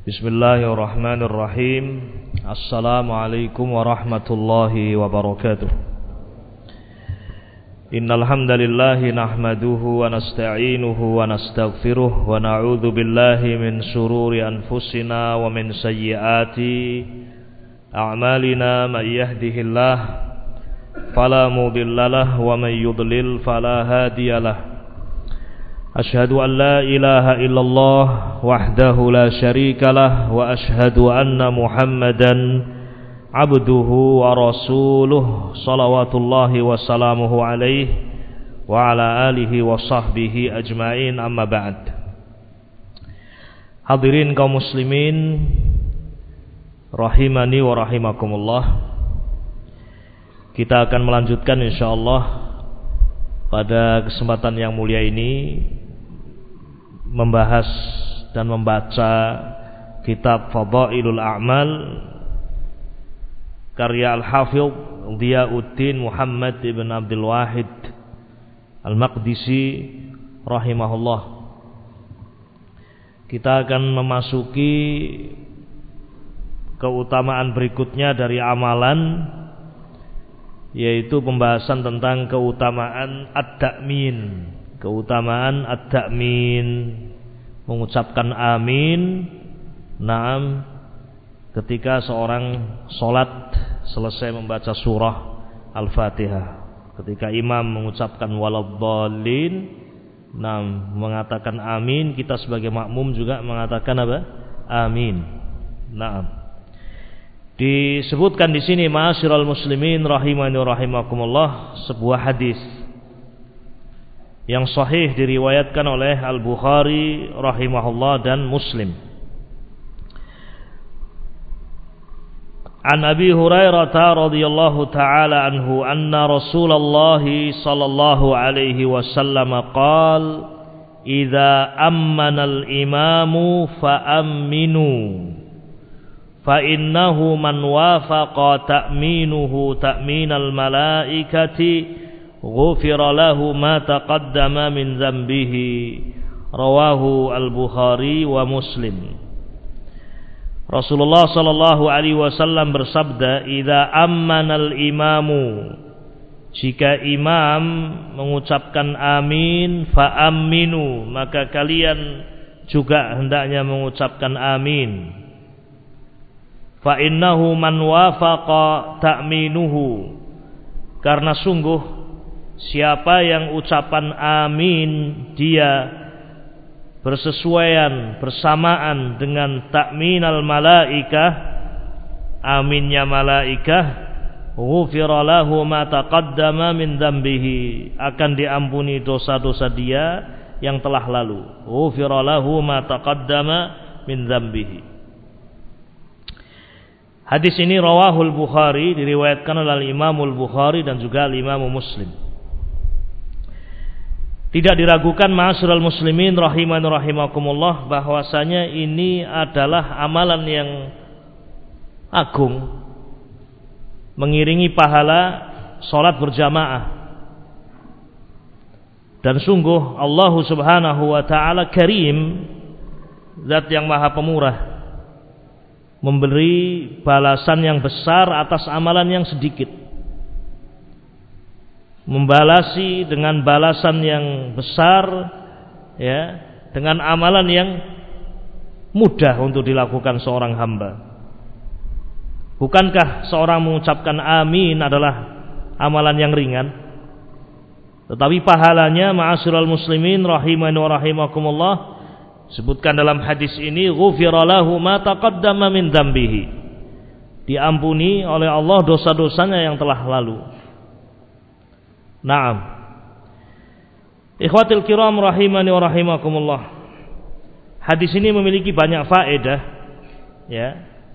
Bismillahirrahmanirrahim. Assalamualaikum warahmatullahi wabarakatuh. Innal hamdalillah nahmaduhu wa nasta'inuhu wa nastaghfiruh wa na'udzu billahi min shururi anfusina wa min sayyiati a'malina. May yahdihillah fala mudhillalah wa may yudlil fala hadiyalah. Ashhadu an la ilaha illallah wahdahu la syarika lah wa ashhadu anna Muhammadan abduhu wa rasuluh salawatullahi wa salamuhu alaihi wa ala alihi wa sahbihi ajmain, amma ba'd. Hadirin kaum muslimin rahimani wa rahimakumullah. Kita akan melanjutkan insyaallah pada kesempatan yang mulia ini membahas dan membaca kitab Fadailul A'mal karya Al-Hafidh Dhiyauddin Muhammad ibn Abdul Wahid Al-Maqdisi rahimahullah. Kita akan memasuki keutamaan berikutnya dari amalan, yaitu pembahasan tentang keutamaan ad-da'min. Keutamaan ad-da'min, mengucapkan amin, naam, ketika seorang salat selesai membaca surah Al-Fatihah. Ketika imam mengucapkan waladhdallin, naam, mengatakan amin, kita sebagai makmum juga mengatakan apa? Amin. Naam. Disebutkan di sini ma'asyiral muslimin rahimani wa rahimakumullah, sebuah hadis yang sahih diriwayatkan oleh Al-Bukhari rahimahullah dan Muslim. An Abi Hurairah radhiyallahu taala anhu anna Rasulullah sallallahu alaihi wasallam qala idza ammana al-imamu fa'amminu fa innahu man wafaqa ta'minuhu ta'minal malaikati ghufira lahu ma taqaddama min dzambihi. Rawahu Al-Bukhari wa Muslim. Rasulullah sallallahu alaihi wasallam bersabda, idza ammanal imamu, jika imam mengucapkan amin, fa aminu, maka kalian juga hendaknya mengucapkan amin. Fa innahu man wafaqa ta'minuhu, karena sungguh siapa yang ucapan amin dia bersesuaian, bersamaan dengan ta'minal malaikah, aminnya malaikah, ghufira lahu ma taqaddama min dzambihi, akan diampuni dosa-dosa dia yang telah lalu. Ghufira lahu ma taqaddama min dzambihi. Hadis ini rawahul Bukhari, diriwayatkan oleh Imamul Bukhari dan juga Imam Muslim. Tidak diragukan ma'asyiral muslimin rahimani rahimakumullah, bahwasanya ini adalah amalan yang agung, mengiringi pahala salat berjamaah. Dan sungguh Allah Subhanahu wa taala Karim, Zat yang Maha Pemurah, memberi balasan yang besar atas amalan yang sedikit, membalasi dengan balasan yang besar, ya, dengan amalan yang mudah untuk dilakukan seorang hamba. Bukankah seorang mengucapkan amin adalah amalan yang ringan? Tetapi pahalanya ma'asyiral muslimin rahimani wa rahimakumullah, sebutkan dalam hadis ini, ghufira lahu ma taqaddama min dzambihi, diampuni oleh Allah dosa-dosanya yang telah lalu. Naam. Ikhwatul kiram rahimani wa rahimakumullah. Hadis ini memiliki banyak faedah, ya.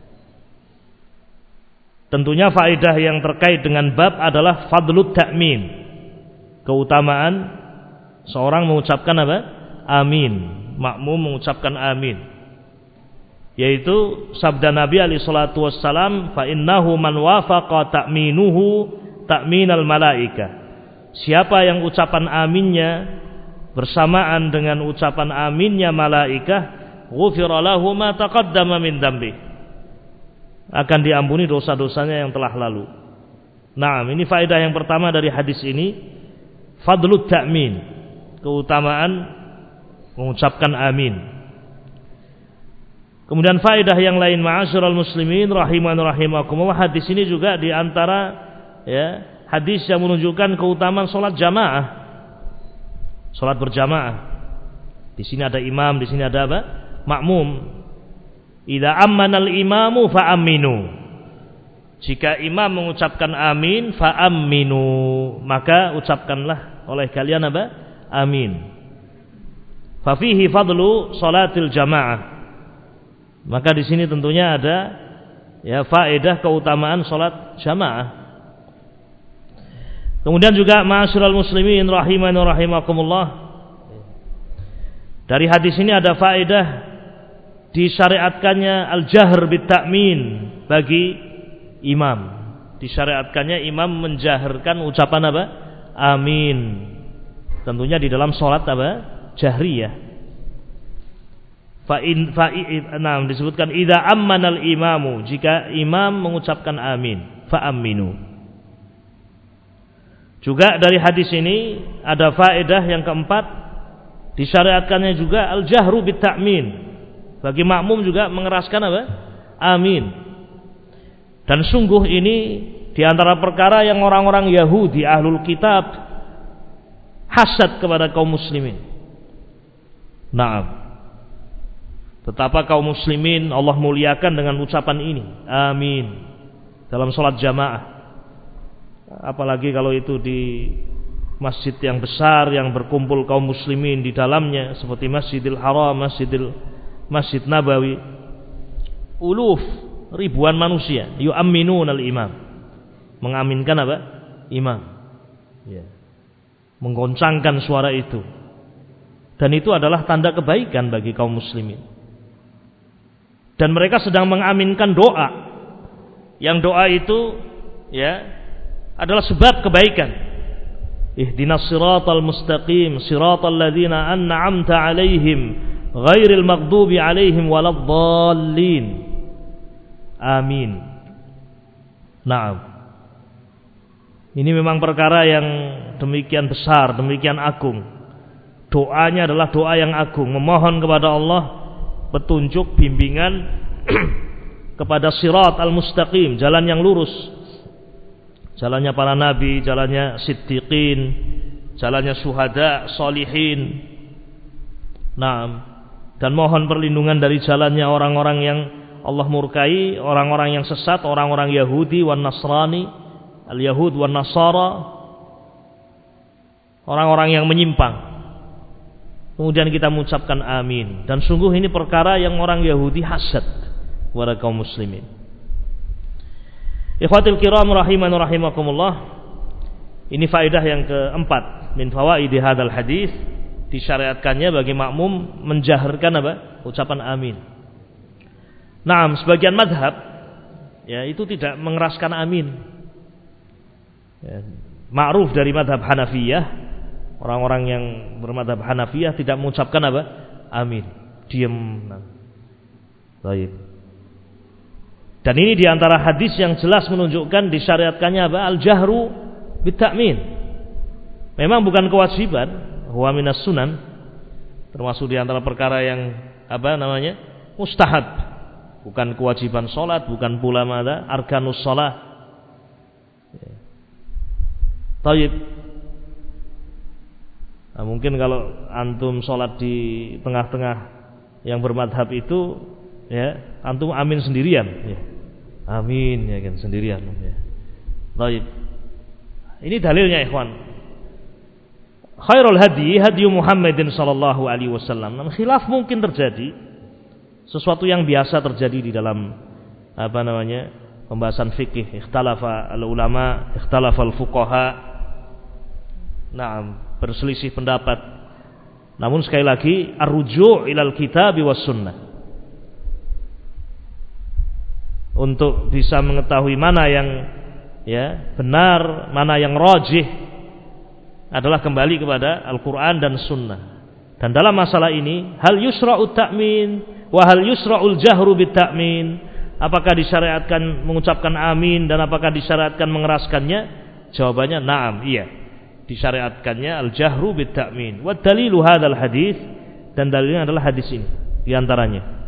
Tentunya faedah yang terkait dengan bab adalah fadlut ta'min. Keutamaan seorang mengucapkan apa? Amin. Makmum mengucapkan amin. Yaitu sabda Nabi alaihi salatu wassalam, fa innahu man wafaqa ta'minuhu ta'minal malaikah. Siapa yang ucapan aminnya bersamaan dengan ucapan aminnya malaikah, ghufira lahu ma taqaddama min dambi. Akan diampuni dosa-dosanya yang telah lalu. Nah, ini faedah yang pertama dari hadis ini, fadlut ta'min, keutamaan mengucapkan amin. Kemudian faedah yang lain, ma'asyiral muslimin rahiman rahimakumullah, hadis ini juga di antara hadis yang menunjukkan keutamaan salat jamaah. Salat berjamaah. Di sini ada imam, di sini ada apa? Makmum. Idza ammanal imamu fa aminu. Jika imam mengucapkan amin, fa aminu, maka ucapkanlah oleh kalian apa? Amin. Fa fihi fadlu salatil jamaah. Maka di sini tentunya ada faedah keutamaan salat jamaah. Kemudian juga ma'asyiral muslimin rahiman rahimakumullah, dari hadis ini ada faedah disyariatkannya al-jahr bit ta'min bagi imam. Disyariatkannya imam menjaharkan ucapan apa? Amin. Tentunya di dalam salat apa? Jahriyah. Disebutkan idza ammanal imamu, jika imam mengucapkan amin, fa aminu. Juga dari hadis ini ada faedah yang keempat, disyariatkannya juga al-jahru bit ta'min, bagi makmum juga mengeraskan apa? Amin. Dan sungguh ini di antara perkara yang orang-orang Yahudi ahlul kitab hasad kepada kaum muslimin. Naam. Betapa kaum muslimin Allah muliakan dengan ucapan ini, amin, dalam sholat jamaah. Apalagi kalau itu di masjid yang besar yang berkumpul kaum muslimin di dalamnya, seperti Masjidil Haram, Masjid Nabawi. Uluf, ribuan manusia yu'amminun al-imam, mengaminkan apa? Imam. Menggoncangkan suara itu. Dan itu adalah tanda kebaikan bagi kaum muslimin. Dan mereka sedang mengaminkan doa, yang doa itu adalah sebab kebaikan. Ihdinas siratal mustaqim, siratal ladzina an'amta 'alaihim, ghairil maghdubi 'alaihim waladdallin. Amin. Naam. Ini memang perkara yang demikian besar, demikian agung. Doanya adalah doa yang agung, memohon kepada Allah petunjuk, bimbingan kepada sirat al-mustaqim, jalan yang lurus, jalannya para nabi, jalannya siddiqin, jalannya syuhada, sholihin. Naam. Dan mohon perlindungan dari jalannya orang-orang yang Allah murkai, orang-orang yang sesat, orang-orang Yahudi wan Nasrani, al-Yahud wan Nasara, orang-orang yang menyimpang. Kemudian kita mengucapkan amin. Dan sungguh ini perkara yang orang Yahudi hasad kepada kaum muslimin. Ikhwatul kiram rahiman rahimakumullah, ini faedah yang keempat min fawaidi hadzal hadis, disyariatkannya bagi makmum menjaharkan apa? Ucapan amin. Nah, sebagian madhab itu tidak mengeraskan amin. Ma'ruf dari madhab Hanafiyah, orang-orang yang bermadhab Hanafiyah tidak mengucapkan apa? Amin. Diam. Baik. Dan ini diantara hadis yang jelas menunjukkan disyariatkannya apa? Al-jahru bit-ta'min. Memang bukan kewajiban, huwa minas sunan, termasuk diantara perkara yang mustahab. Bukan kewajiban sholat, bukan pula arkanus sholat. Taib. Nah, mungkin kalau antum sholat di tengah-tengah yang bermadhab itu, antum amin sendirian, amin kan sendirian. Baik. Ini dalilnya, ikhwan. Khairul hadi Muhammadin sallallahu alaihi wasallam. Khilaf mungkin terjadi, sesuatu yang biasa terjadi di dalam pembahasan fikih. Ikhtalafa al-ulama, ikhtalafa al-fuqaha. Naam, berselisih pendapat. Namun sekali lagi ar-ruju' ilal kitab was sunnah. Untuk bisa mengetahui mana yang benar, mana yang rajih, adalah kembali kepada Al-Quran dan Sunnah. Dan dalam masalah ini, hal yusra'ut ta'min wa hal yusra'ul jahru bit ta'min? Apakah disyariatkan mengucapkan amin dan apakah disyariatkan mengeraskannya? Jawabannya na'am, iya. Disyariatkannya al-jahru bit ta'min. Wa dalilu hadzal hadis, dan dalilnya adalah hadis ini di antaranya.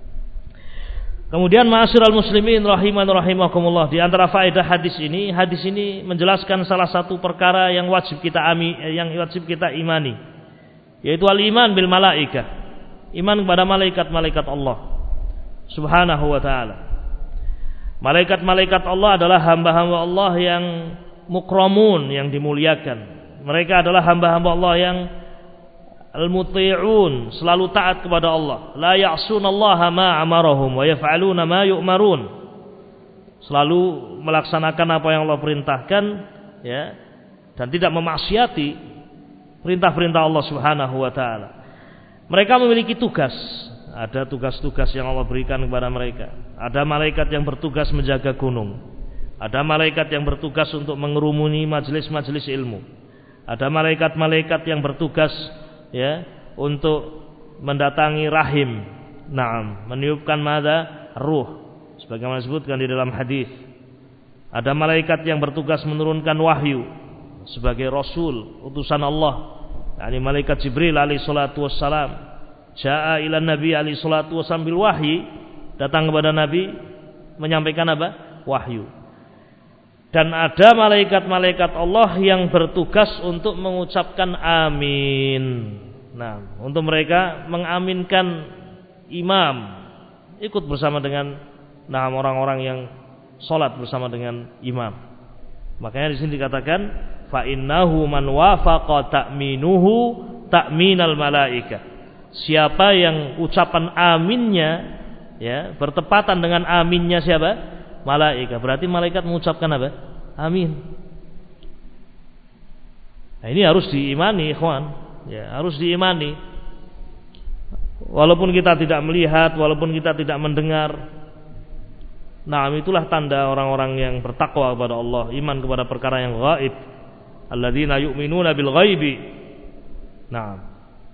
Kemudian ma'asyiral muslimin rahiman rahimakumullah, di antara faedah hadis ini menjelaskan salah satu perkara yang wajib kita imani, yaitu al-iman bil malaikah, iman kepada malaikat-malaikat Allah Subhanahu wa taala. Malaikat-malaikat Allah adalah hamba-hamba Allah yang mukramun, yang dimuliakan. Mereka adalah hamba-hamba Allah yang al-muti'un, selalu taat kepada Allah. La ya'sunallaha ma amarahum wa yaf'aluna ma yu'marun. Selalu melaksanakan apa yang Allah perintahkan, ya, dan tidak memaksiati perintah-perintah Allah Subhanahu wa taala. Mereka memiliki tugas. Ada tugas-tugas yang Allah berikan kepada mereka. Ada malaikat yang bertugas menjaga gunung. Ada malaikat yang bertugas untuk mengerumuni majelis-majelis ilmu. Ada malaikat-malaikat yang bertugas, ya, untuk mendatangi rahim. Naam, meniupkan madza? Ruh. Sebagaimana disebutkan di dalam hadis. Ada malaikat yang bertugas menurunkan wahyu sebagai rasul, utusan Allah. Yani malaikat Jibril alaihi salatu wassalam jaa ila nabi alaihi salatu wassalam bil wahyi, datang kepada nabi menyampaikan apa? Wahyu. Dan ada malaikat-malaikat Allah yang bertugas untuk mengucapkan amin. Nah, untuk mereka mengaminkan imam, ikut bersama dengan orang-orang yang salat bersama dengan imam. Makanya di sini dikatakan fa innahu man wafaqa ta'minuhu ta'minal malaika. Siapa yang ucapan aminnya, ya, bertepatan dengan aminnya siapa? Malaikat. Berarti malaikat mengucapkan apa? Amin. Nah, ini harus diimani, ikhwan. Ya, harus diimani. Walaupun kita tidak melihat, walaupun kita tidak mendengar. Nah, itulah tanda orang-orang yang bertakwa kepada Allah, iman kepada perkara yang gaib. Alladzina yu'minuna bil ghaibi. Nah,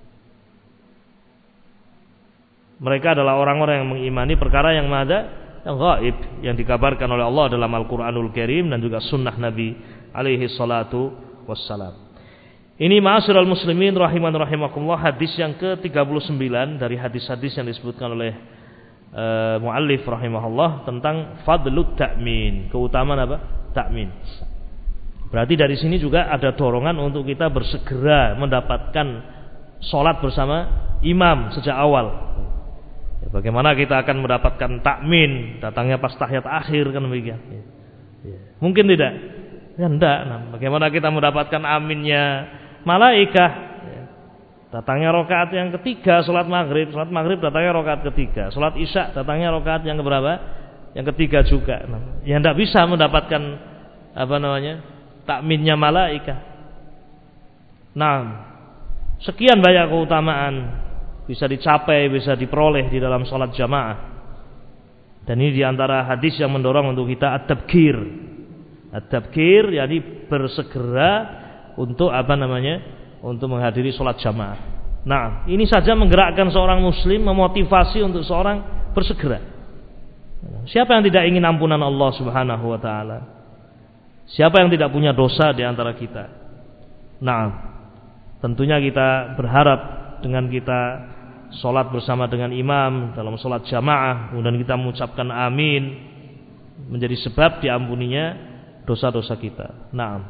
mereka adalah orang-orang yang mengimani perkara yang madza, yang gaib, yang dikabarkan oleh Allah dalam Al-Qur'anul Karim dan juga sunnah Nabi alaihi salatu wassalam. Ini ma'asyiral muslimin rahiman rahimakumullah, hadis yang ke-39 dari hadis-hadis yang disebutkan oleh muallif rahimahullah tentang fadlut ta'min, keutamaan apa? Ta'min. Berarti dari sini juga ada dorongan untuk kita bersegera mendapatkan salat bersama imam sejak awal. Ya, bagaimana kita akan mendapatkan takmin? Datangnya pas tahiyat akhir kan demikian. Ya. Mungkin tidak? Ya enggak. Nah, bagaimana kita mendapatkan aminnya malaikat? Ya. Datangnya rakaat yang ketiga salat maghrib. Salat maghrib datangnya rakaat ketiga. Salat isya datangnya rakaat yang keberapa? Yang ketiga juga. Nah, ya enggak bisa mendapatkan takminnya malaikat. Nah, sekian banyak keutamaan bisa dicapai, bisa diperoleh di dalam sholat jamaah. Dan ini diantara hadis yang mendorong untuk kita at-tabkir. At-tabkir, yakni bersegera untuk untuk menghadiri sholat jamaah. Nah, ini saja menggerakkan seorang muslim, memotivasi untuk seorang bersegera. Siapa yang tidak ingin ampunan Allah Subhanahu wa taala? Siapa yang tidak punya dosa di antara kita? Nah, tentunya kita berharap dengan kita sholat bersama dengan imam dalam sholat jamaah, kemudian kita mengucapkan amin, menjadi sebab diampuninya dosa-dosa kita. Naam.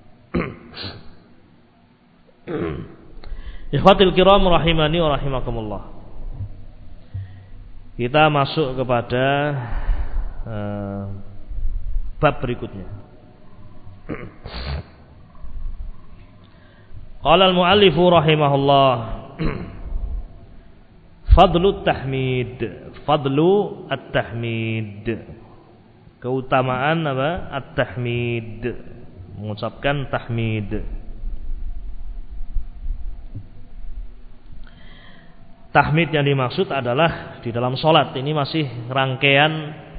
Ikhwatil kiram rahimani wa rahimakumullah. Kita masuk kepada bab berikutnya. Qala al-muallifu rahimahullah fadlu at-tahmid, keutamaan apa? At-tahmid, mengucapkan tahmid. Tahmid yang dimaksud adalah di dalam sholat. Ini masih rangkaian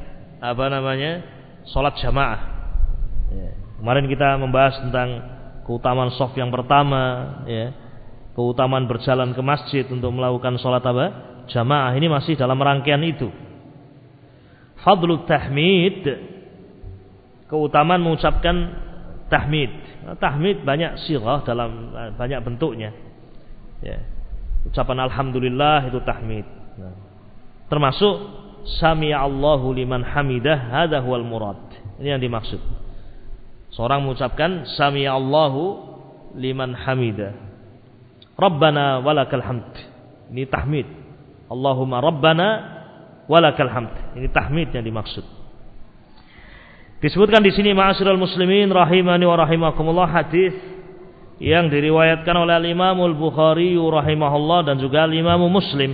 sholat jamaah. Ya. Kemarin kita membahas tentang keutamaan shaf yang pertama, ya. keutamaan berjalan ke masjid untuk melakukan sholat apa? Jamaah, ini masih dalam rangkaian itu. Fadlut tahmid, keutamaan mengucapkan tahmid. Tahmid banyak sirah, dalam banyak bentuknya. Ya. Ucapan alhamdulillah itu tahmid. Termasuk sami'a Allahu liman hamidah, hadza huwal murad. Ini yang dimaksud. Seorang mengucapkan sami'a Allahu liman hamidah. Rabbana walakal hamd. Ini tahmid. Allahumma rabbana walakal hamd. Ini tahmid yang dimaksud. Disebutkan di sini ma'asyiral muslimin rahimani wa rahimakumullah, hadis yang diriwayatkan oleh Imam Al-Bukhari rahimahullah dan juga Imam Muslim.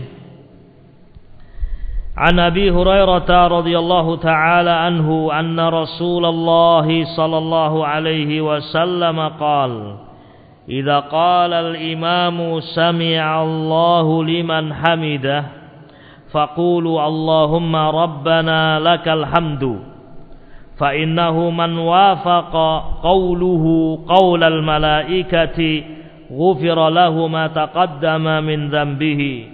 An Abi Hurairah radhiyallahu taala anhu anna Rasulullah sallallahu alaihi wasallam qala idza qala al-imamu sami'a Allahu liman hamidah faqulu Allahumma rabbana lakal hamdu fa innahu man wafaqa qawluhu qawlal malaikati ghufira lahu ma taqaddama min dhanbihi.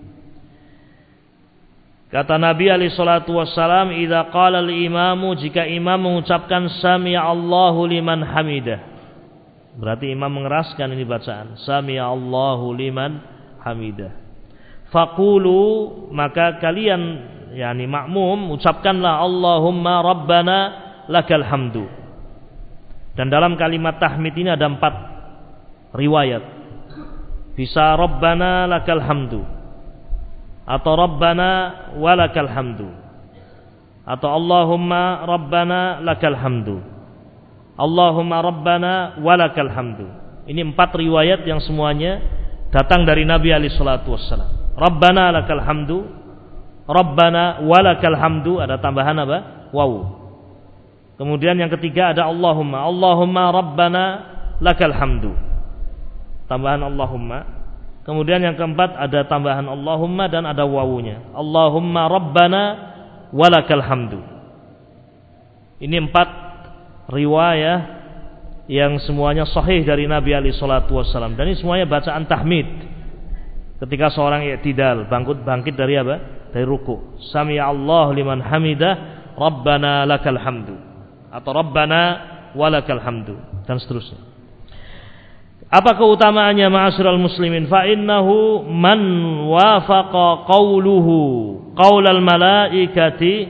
Kata Nabi alaihi salatu wassalam, idza qala al-imamu, jika imam mengucapkan sami'a Allahu liman hamidah, berarti imam mengeraskan ini bacaan, sami'a Allahu liman hamidah. Faqulu, maka kalian yakni makmum ucapkanlah Allahumma rabbana lakal hamdu. Dan dalam kalimat tahmid ini ada 4 riwayat. Bisa rabbana lakal hamdu, atau rabbana walakal hamdu, atau Allahumma rabbana lakal hamdu, Allahumma rabbana walakal hamdu. Ini 4 riwayat yang semuanya datang dari Nabi alaihi salatu wassalam. Rabbana lakal hamdu, rabbana walakal hamdu, ada tambahan apa? Waw. Kemudian yang ketiga ada Allahumma, Allahumma rabbana lakal hamdu, tambahan Allahumma. Kemudian yang keempat ada tambahan Allahumma dan ada wawunya, Allahumma rabbana walakal hamdu. Ini 4 riwayah yang semuanya sahih dari Nabi alaihi salatu wasallam. Dan ini semuanya bacaan tahmid ketika seorang i'tidal, bangkit dari apa? Dari ruku. Sami'a Allah liman hamidah, rabbana lakal hamdu, atau rabbana walakal hamdu, dan seterusnya. Apa keutamaannya ma'asyiral muslimin? Fa innahu man wafaqa qawluhu qaulal malaikati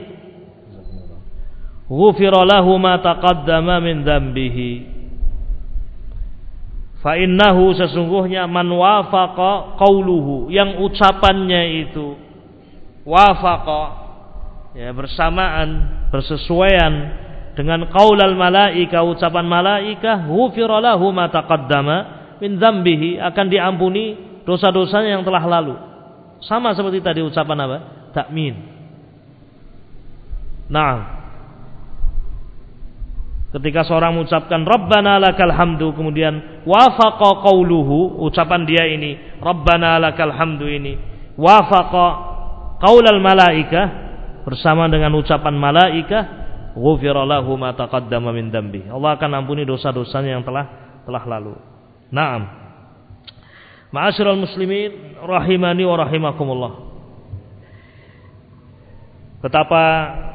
ghufira lahu ma taqaddama min dhanbihi. Fa innahu, sesungguhnya, man wafaqa qawluhu, yang ucapannya itu wafaqa, ya, bersamaan, bersesuaian dengan qaulal malaika, ucapan malaikah, ghufira lahu ma taqaddama min dzambihi, akan diampuni dosa-dosanya yang telah lalu. Sama seperti tadi ucapan apa? Takmin. Nah, ketika seorang mengucapkan Rabbana lakal hamdu, kemudian wafaqa qauluhu, ucapan dia ini Rabbana lakal hamdu ini wafaqa qaulal malaikah, bersama dengan ucapan malaikah, ghufira lahu ma taqaddama min dzambi, Allah akan ampuni dosa-dosanya yang telah lalu. Naam. Ma'asyiral muslimin rahimani wa rahimakumullah. Betapa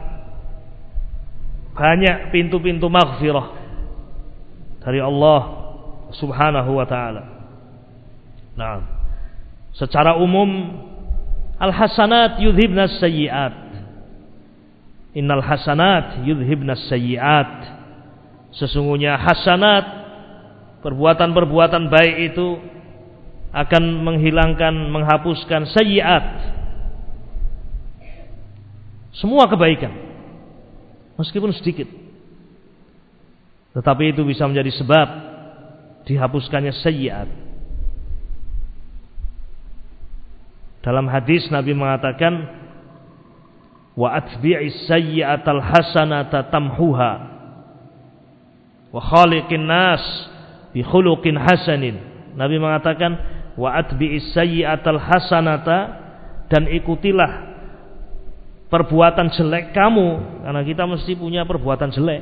banyak pintu-pintu maghfirah dari Allah Subhanahu wa taala. Naam. Secara umum, al-hasanat yudhibnas sayyi'at. Innal hasanat yudhibnas sayyi'at. Sesungguhnya hasanat, perbuatan-perbuatan baik itu akan menghilangkan, menghapuskan sayyi'at, semua kebaikan, meskipun sedikit, tetapi itu bisa menjadi sebab dihapuskannya sayyi'at. Dalam hadis Nabi mengatakan, wa atbi'is sayyi'atal hasanata tamhuha wa khaliqin nas bi khuluqin hasanin. Nabi mengatakan, wa atbi'is sayyi'atal hasanata, dan ikutilah perbuatan jelek kamu, karena kita mesti punya perbuatan jelek.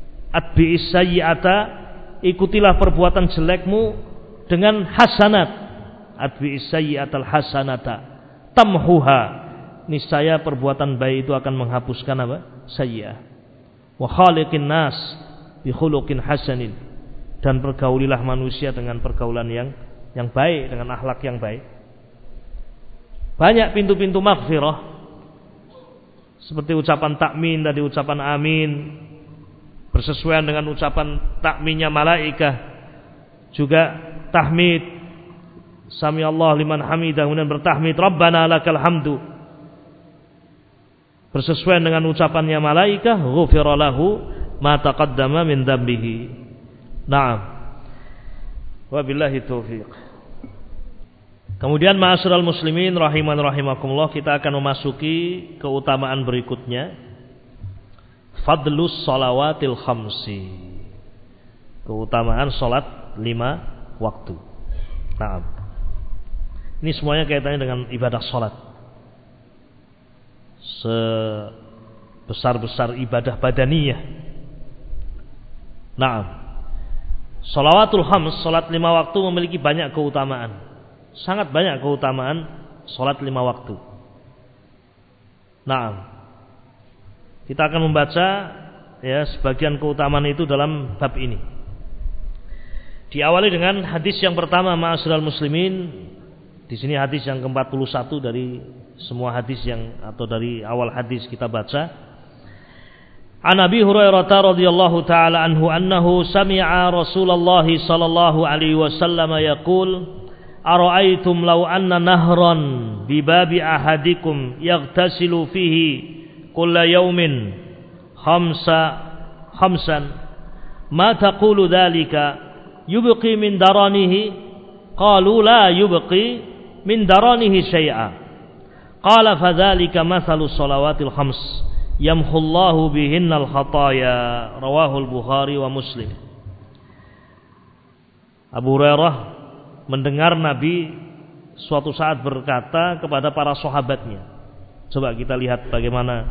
Atbi'is sayyi'ata, ikutilah perbuatan jelekmu dengan hasanat, atbi'is sayyi'atal hasanata tamhuha. Niscaya perbuatan baik itu akan menghapuskan apa? Sayyi'ah. Wa khaliqin nas bi khuluqin hasanin. Dan pergaulilah manusia dengan pergaulan yang baik, dengan akhlak yang baik. Banyak pintu-pintu maghfirah. Seperti ucapan takmin tadi, ucapan amin bersesuaian dengan ucapan takminnya malaikah. Juga tahmid, sami Allah liman hamidah, kemudian bertahmid Rabbana lakal hamdu, bersesuaian dengan ucapannya malaikah, ghufira lahu ma taqaddama min dzambihi. Naam. Wabillahi taufiq. Kemudian ma'asyiral muslimin rahiman rahimakumullah, kita akan memasuki keutamaan berikutnya. Fadlus shalawatil khamsi. Keutamaan salat 5 waktu. Naam. Ini semuanya kaitannya dengan ibadah salat. Sebesar-besar ibadah badaniyah. Naam. Shalawatul khams, salat 5 waktu memiliki banyak keutamaan. Sangat banyak keutamaan salat 5 waktu. Naam. Kita akan membaca ya sebagian keutamaan itu dalam bab ini. Diawali dengan hadis yang pertama, ma'asyiral muslimin. Di sini hadis yang ke-41 dari semua hadis yang atau dari awal hadis kita baca. An Abi Hurairah radhiyallahu taala anhu annahu sami'a Rasulullah sallallahu alaihi wasallam yaqul ara'aytum law anna nahran bi babi ahadikum yaghtasilu fihi kulla yawmin khamsan ma taqulu dhalika yubqi min daranihi qalu la yubqi min daranihi syai'a qala fadhalika mathalu shalawatil khams yamhullahu bihinnal khataya. Rawahul Bukhari wa Muslim. Abu Hurairah mendengar Nabi suatu saat berkata kepada para sahabatnya. Coba kita lihat bagaimana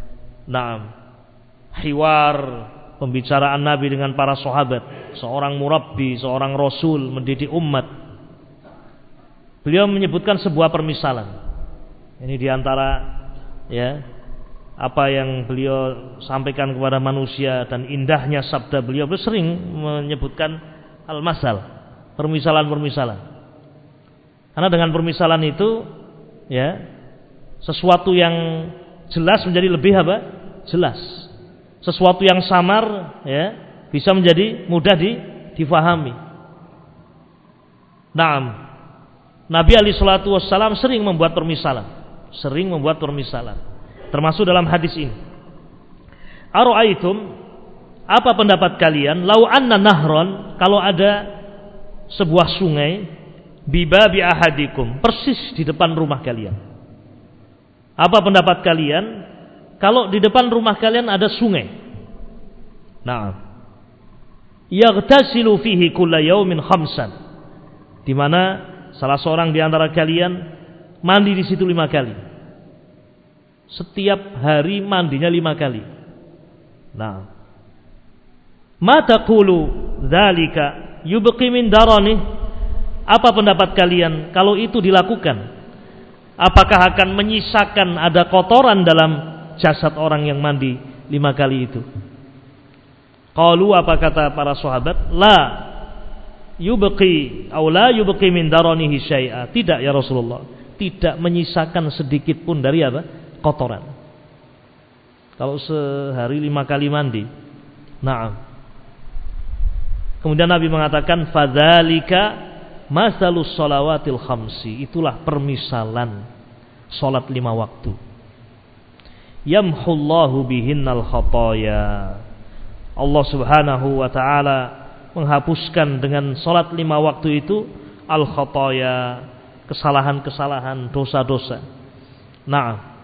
hiwar pembicaraan Nabi dengan para sahabat. Seorang murabbi, seorang rasul mendidik umat. Beliau menyebutkan sebuah permisalan. Ini diantara ya apa yang beliau sampaikan kepada manusia dan indahnya sabda beliau. Beliau sering menyebutkan al-masal, permisalan-permisalan. Karena dengan permisalan itu ya sesuatu yang jelas menjadi lebih apa? Jelas. Sesuatu yang samar ya bisa menjadi mudah difahami. Naam. Nabi alaihi salatu wassalam sering membuat permisalan. Termasuk dalam hadis ini. Ara'aitum, apa pendapat kalian? Lau anna nahron, kalau ada sebuah sungai bibabi ahadikum, persis di depan rumah kalian. Apa pendapat kalian kalau di depan rumah kalian ada sungai? Naam. Yaghtasilu fihi kulla yaumin khamsan. Di mana salah seorang di antara kalian mandi di situ 5 kali. Setiap hari mandinya 5 kali. Nah, ma taqulu dzalika yubqi min darani? Apa pendapat kalian kalau itu dilakukan? Apakah akan menyisakan ada kotoran dalam jasad orang yang mandi 5 kali itu? Qalu, apa kata para sahabat? La yubqi aw la yubqi min daranihi syai'a. Tidak ya Rasulullah, tidak menyisakan sedikit pun dari apa? Kotoran. Kalau sehari 5 kali mandi. Naam. Kemudian Nabi mengatakan fadzalika masalus shalawatil khamsi. Itulah permisalan salat 5 waktu. Yamhullahu bihinnal khataya. Allah Subhanahu wa taala menghapuskan dengan salat 5 waktu itu al khataya, kesalahan-kesalahan, dosa-dosa. Naam.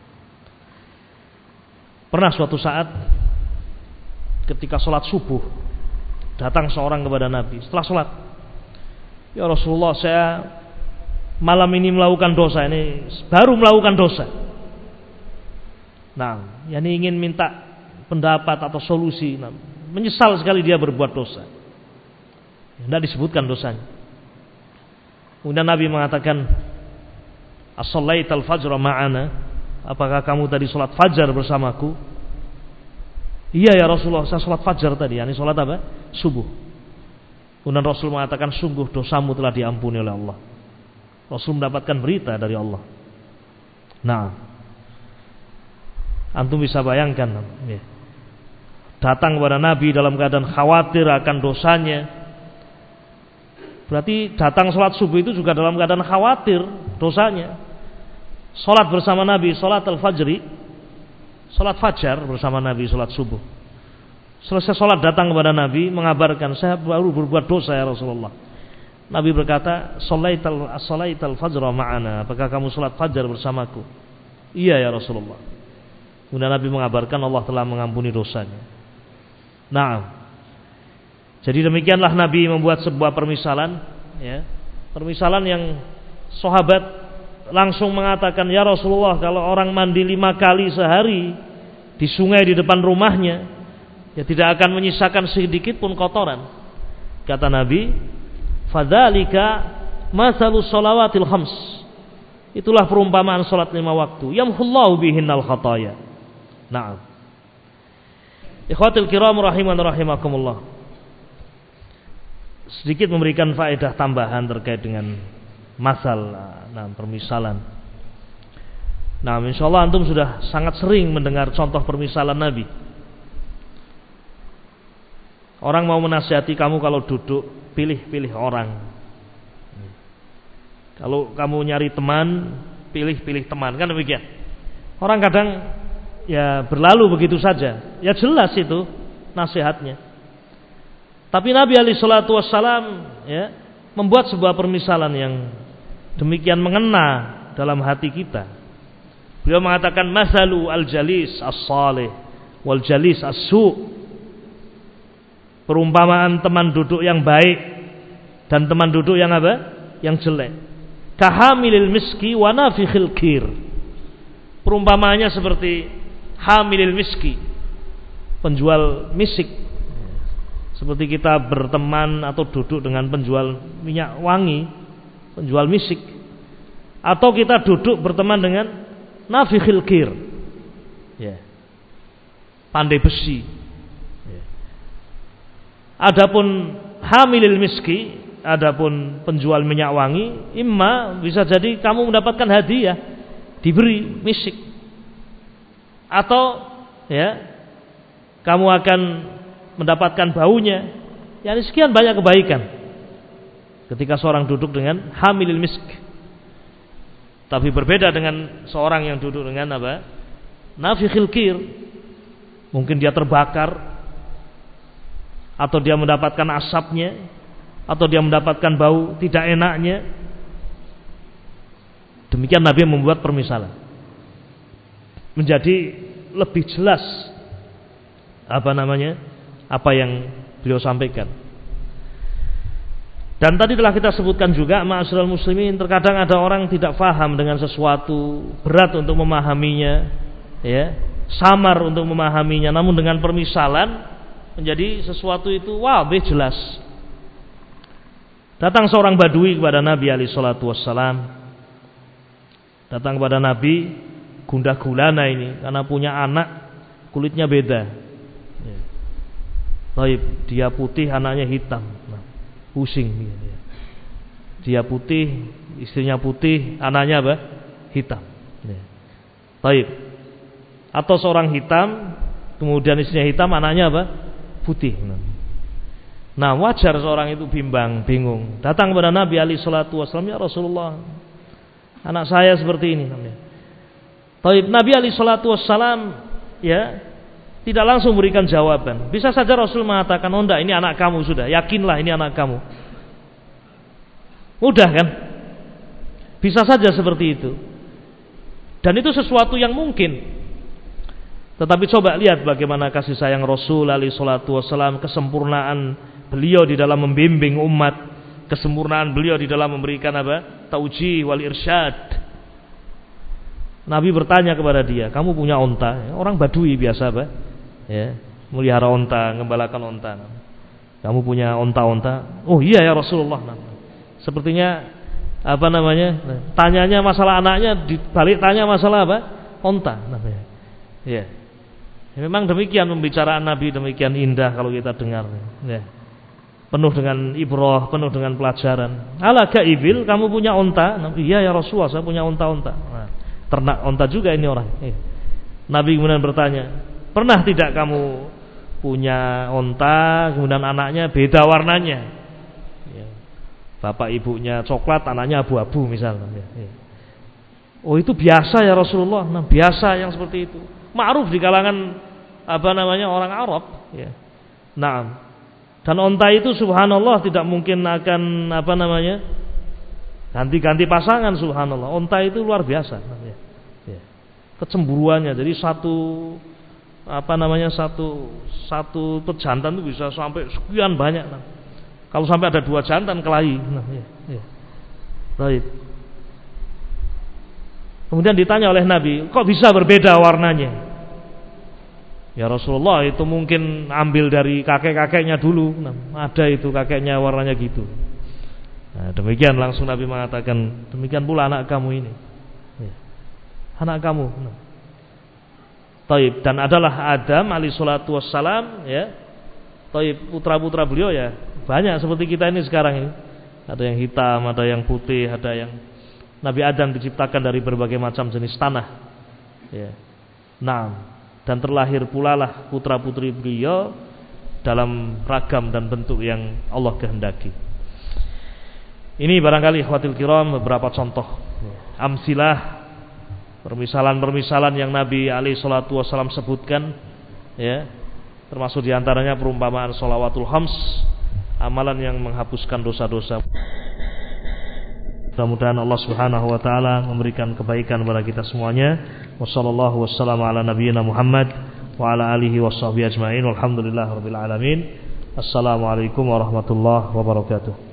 Pernah suatu saat ketika sholat subuh datang seorang kepada Nabi setelah sholat. Ya Rasulullah, saya malam ini melakukan dosa, ini baru melakukan dosa. Nah, yani ingin minta pendapat atau solusi. Nah, menyesal sekali dia berbuat dosa. Tidak disebutkan dosanya. Kemudian Nabi mengatakan, "As-shallaital fajra ma'ana?" Apakah kamu tadi salat fajar bersamaku? Iya ya Rasulullah, saya salat fajar tadi, yakni salat apa? Subuh. Kemudian Rasul mengatakan, sungguh dosamu telah diampuni oleh Allah. Rasul mendapatkan berita dari Allah. Nah, antum bisa bayangkan, ya. Datang kepada Nabi dalam keadaan khawatir akan dosanya. Berarti datang salat subuh itu juga dalam keadaan khawatir dosanya. Salat bersama Nabi, salat al-fajri, salat fajar bersama Nabi, salat subuh. Selesai salat datang kepada Nabi mengabarkan, saya baru berbuat dosa ya Rasulullah. Nabi berkata, "Shallaital fajra ma'ana?" Apakah kamu salat fajar bersamaku? Iya ya Rasulullah. Kemudian Nabi mengabarkan Allah telah mengampuni dosanya. Nah, jadi demikianlah Nabi membuat sebuah permisalan, ya, permisalan yang sahabat langsung mengatakan, ya Rasulullah, kalau orang mandi 5 kali sehari di sungai di depan rumahnya, ya tidak akan menyisakan sedikit pun kotoran. Kata Nabi, fadzalika matsalus shalawatil khams. Itulah perumpamaan salat 5 waktu. Yamhullahu bihinnal khataya. Na'am. Ikhwatul kiram rahiman rahimakumullah. Sedikit memberikan faedah tambahan terkait dengan masal, permisalan. Nah, insyaallah antum sudah sangat sering mendengar contoh permisalan Nabi. Orang mau menasihati kamu kalau duduk, pilih-pilih orang. Kalau kamu nyari teman, pilih-pilih teman, kan demikian. Orang kadang ya berlalu begitu saja. Ya jelas itu nasihatnya. Tapi Nabi alaihi salatu wassalam ya membuat sebuah permisalan yang demikian mengena dalam hati kita. Beliau mengatakan, masalu al-jalis as-salih wal jalis as-su'. Perumpamaan teman duduk yang baik dan teman duduk yang apa? Yang jelek. Kahamilil miski wa nafikhil kir. Perumpamaannya seperti hamilil miski, penjual misik. Seperti kita berteman atau duduk dengan penjual minyak wangi, penjual misik, atau kita duduk berteman dengan nafikhil kir, ya, pandai besi. Ya. Adapun hamilil miski, adapun penjual minyak wangi, imma bisa jadi kamu mendapatkan hadiah, diberi misik, atau ya kamu akan mendapatkan baunya. Yani sekian banyak kebaikan ketika seorang duduk dengan hamilil misk. Tapi berbeda dengan seorang yang duduk dengan apa? Nafikhil kir. Mungkin dia terbakar, atau dia mendapatkan asapnya, atau dia mendapatkan bau tidak enaknya. Demikian Nabi membuat permisalan menjadi lebih jelas apa yang beliau sampaikan. Dan tadi telah kita sebutkan juga, ma'asyiral muslimin, terkadang ada orang tidak faham dengan sesuatu, berat untuk memahaminya, ya, samar untuk memahaminya, namun dengan permisalan menjadi sesuatu itu jelas. Datang seorang badui kepada Nabi alaihi salatu wassalam. Datang kepada Nabi gundah gulana ini karena punya anak kulitnya beda. Baik, dia putih, anaknya hitam. Nah, pusing dia. Dia putih, istrinya putih, anaknya apa? Hitam. Baik. Atau seorang hitam, kemudian istrinya hitam, anaknya apa? Putih. Nah, wajar seorang itu bimbang, bingung. Datang kepada Nabi alaihi salatu wasallam, ya Rasulullah, anak saya seperti ini. Baik, Nabi alaihi salatu wasallam ya tidak langsung berikan jawaban. Bisa saja Rasul mengatakan, oh enggak, ini anak kamu sudah, yakinlah ini anak kamu. Mudah kan? Bisa saja seperti itu. Dan itu sesuatu yang mungkin. Tetapi coba lihat bagaimana kasih sayang Rasul alaihi salatu wassalam, kesempurnaan beliau di dalam membimbing umat, kesempurnaan beliau di dalam memberikan apa? Taujih wal irsyad. Nabi bertanya kepada dia, kamu punya onta? Orang Badui biasa apa? Ya, melihara onta, ngembalakan onta. Kamu punya onta-onta? Oh iya ya Rasulullah. Sepertinya apa namanya? Tanyanya masalah anaknya, dibalik tanya masalah apa? Onta namanya. Ya. Memang demikian pembicaraan Nabi, demikian indah kalau kita dengar. Ya. Penuh dengan ibrah, penuh dengan pelajaran. Alaka ibil, kamu punya onta? Iya ya Rasulullah, saya punya onta-onta. Nah, ternak onta juga ini orang. Ya. Nabi kemudian bertanya, pernah tidak kamu punya onta, kemudian anaknya beda warnanya? Bapak ibunya coklat, anaknya abu-abu misalnya. Oh itu biasa ya Rasulullah. Nah, biasa yang seperti itu. Ma'ruf di kalangan apa namanya orang Arab. Ya. Nah, dan onta itu subhanallah tidak mungkin akan apa namanya ganti-ganti pasangan subhanallah. Onta itu luar biasa. Ya. Kecemburuannya. Jadi satu apa namanya satu pejantan itu bisa sampai sekian banyak. Nah. Kalau sampai ada 2 jantan kelahi. Nah, ya. Baik. Kemudian ditanya oleh Nabi, kok bisa berbeda warnanya? Ya Rasulullah, itu mungkin ambil dari kakek-kakeknya dulu. Nah, ada itu kakeknya warnanya gitu. Nah, demikian langsung Nabi mengatakan, demikian pula anak kamu ini. Ya. Anak kamu. Nah. Taib, dan adalah Adam alaihi salatu wassalam, ya. Taib, putra-putra beliau ya banyak seperti kita ini sekarang ini. Ada yang hitam, ada yang putih, ada yang Nabi Adam diciptakan dari berbagai macam jenis tanah. Ya. Nah, dan terlahir pula lah putra-putri beliau dalam ragam dan bentuk yang Allah kehendaki. Ini barangkali ikhwatil kiram beberapa contoh amsilah, permisalan-permisalan yang Nabi alaihi salatu wasallam sebutkan, ya. Termasuk diantaranya perumpamaan sholawatul khams, amalan yang menghapuskan dosa-dosa. Mudah-mudahan Allah Subhanahu wa taala memberikan kebaikan kepada kita semuanya. Wassallallahu wassalamu ala nabiyyina Muhammad wa ala alihi washabbihi ajmain. Walhamdulillahirabbil alamin. Assalamualaikum warahmatullahi wabarakatuh.